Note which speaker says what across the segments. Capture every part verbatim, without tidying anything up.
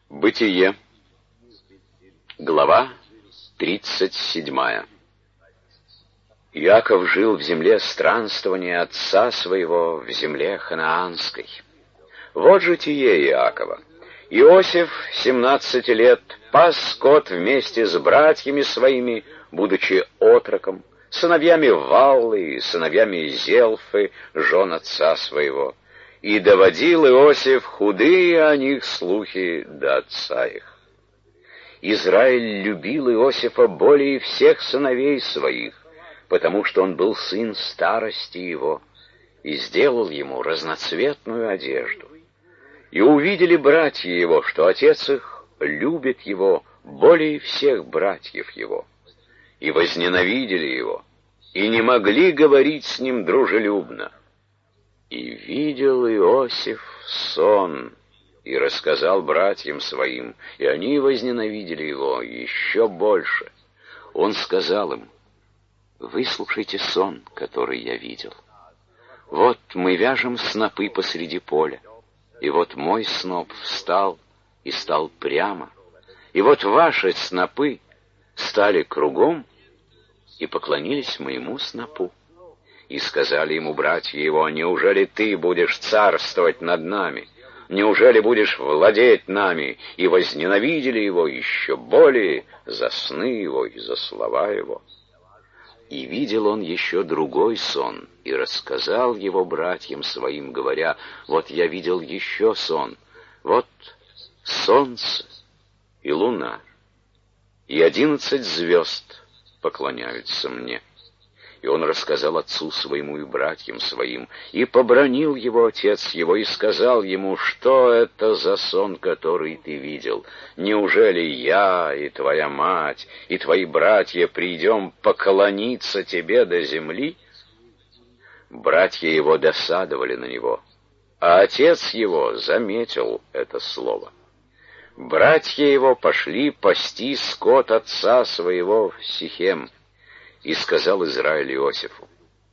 Speaker 1: Бытие. Глава тридцать седьмая. Иаков жил в земле странствования отца своего, в земле ханаанской. Вот житие Иакова. Иосиф, семнадцати лет, пас скот вместе с братьями своими, будучи отроком, сыновьями Валлы и сыновьями Зелфы, жен отца своего. И доводил Иосиф худые о них слухи до отца их. Израиль любил Иосифа более всех сыновей своих, потому что он был сын старости его, и сделал ему разноцветную одежду. И увидели братья его, что отец их любит его более всех братьев его, и возненавидели его, и не могли говорить с ним дружелюбно. И видел Иосиф сон, и рассказал братьям своим, и они возненавидели его еще больше. Он сказал им: «Выслушайте сон, который я видел. Вот мы вяжем снопы посреди поля, и вот мой сноп встал и стал прямо, и вот ваши снопы стали кругом и поклонились моему снопу. И сказали ему братья его: неужели ты будешь царствовать над нами? Неужели будешь владеть нами?» И возненавидели его еще более за сны его и за слова его. И видел он еще другой сон, и рассказал его братьям своим, говоря: «Вот я видел еще сон, вот солнце и луна, и одиннадцать звезд поклоняются мне». И он рассказал отцу своему и братьям своим, и побранил его отец его, и сказал ему: «Что это за сон, который ты видел? Неужели я и твоя мать, и твои братья придем поклониться тебе до земли?» Братья его досадовали на него, а отец его заметил это слово. Братья его пошли пасти скот отца своего в Сихем. И сказал Израиль Иосифу: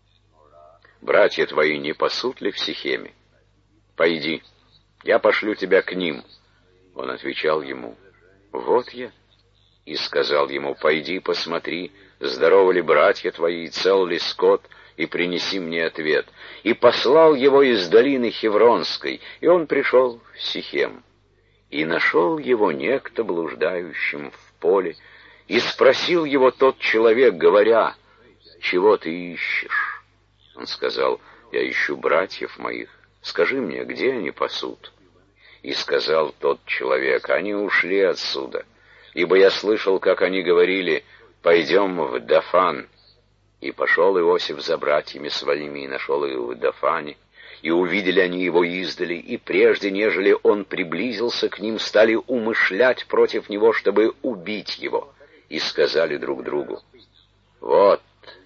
Speaker 1: «Братья твои не пасут ли в Сихеме? Пойди, я пошлю тебя к ним». Он отвечал ему: «Вот я». И сказал ему: «Пойди, посмотри, здоровы ли братья твои, и цел ли скот, и принеси мне ответ». И послал его из долины Хевронской, и он пришел в Сихем. И нашел его некто блуждающим в поле, и спросил его тот человек, говоря: «Чего ты ищешь?» Он сказал: «Я ищу братьев моих. Скажи мне, где они пасут?» И сказал тот человек: «Они ушли отсюда, ибо я слышал, как они говорили: пойдем в Дафан». И пошел Иосиф за братьями своими, и нашел их в Дафане. И увидели они его издали, и прежде, нежели он приблизился к ним, стали умышлять против него, чтобы убить его. И сказали друг другу: «Вот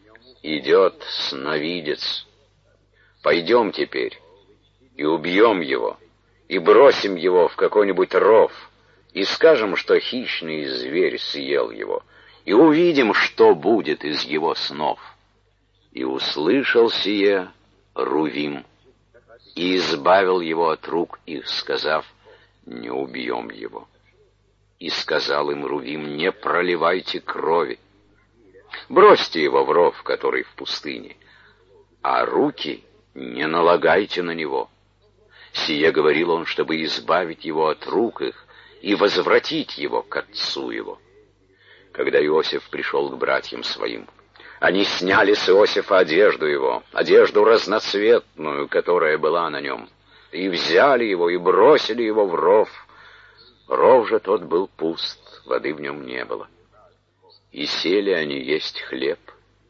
Speaker 1: идет сновидец. Пойдем теперь и убьем его, и бросим его в какой-нибудь ров, и скажем, что хищный зверь съел его, и увидим, что будет из его снов». И услышал сие Рувим, и избавил его от рук их, сказав: «Не убьем его». И сказал им Рувим: «Не проливайте крови, бросьте его в ров, который в пустыне, а руки не налагайте на него». Сие говорил он, чтобы избавить его от рук их и возвратить его к отцу его. Когда Иосиф пришел к братьям своим, они сняли с Иосифа одежду его, одежду разноцветную, которая была на нем, и взяли его, и бросили его в ров. Ров же тот был пуст, воды в нем не было. И сели они есть хлеб.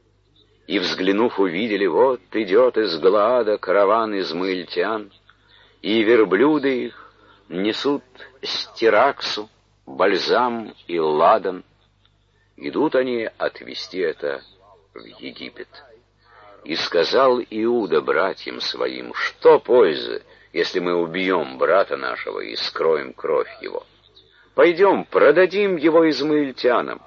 Speaker 1: И, взглянув, увидели: вот идет из Галаада караван измаильтян, и верблюды их несут стираксу, бальзам и ладан. Идут они отвезти это в Египет. И сказал Иуда братьям своим: что пользы, если мы убьем брата нашего и скроем кровь его? Пойдем, продадим его измаильтянам,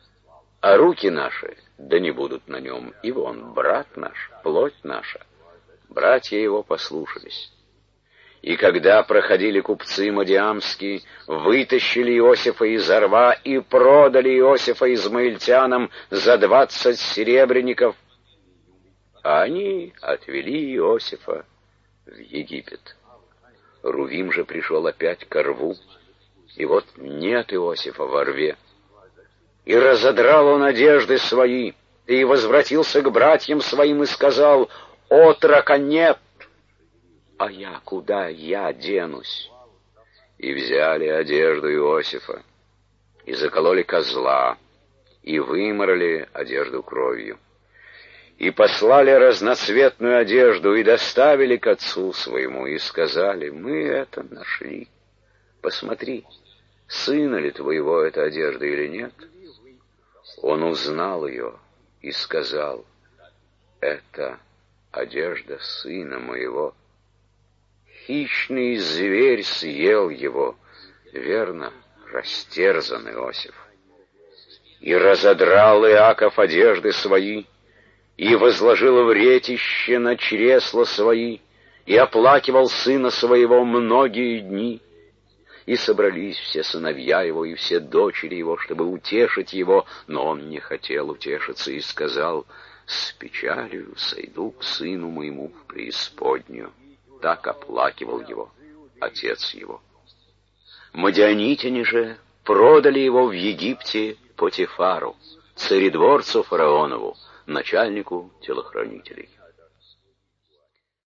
Speaker 1: а руки наши да не будут на нем, ибо он брат наш, плоть наша». Братья его послушались. И когда проходили купцы мадиамские, вытащили Иосифа из рва и продали Иосифа измаильтянам за двадцать серебряников, а они отвели Иосифа в Египет. Рувим же пришел опять ко рву, и вот нет Иосифа во рве. И разодрал он одежды свои, и возвратился к братьям своим и сказал: «Отрока нет, а я куда я денусь?» И взяли одежду Иосифа, и закололи козла, и выморали одежду кровью. И послали разноцветную одежду, и доставили к отцу своему, и сказали: «Мы это нашли. Посмотри, сына ли твоего эта одежда или нет?» Он узнал ее и сказал: «Это одежда сына моего. Хищный зверь съел его, верно, растерзан Иосиф». И разодрал Иаков одежды свои, и возложил в ретище на чресла свои, и оплакивал сына своего многие дни. И собрались все сыновья его и все дочери его, чтобы утешить его, но он не хотел утешиться и сказал: «С печалью сойду к сыну моему в преисподнюю». Так оплакивал его отец его. Мадианитяне же продали его в Египте Потифару, царедворцу фараонову, начальнику телохранителей.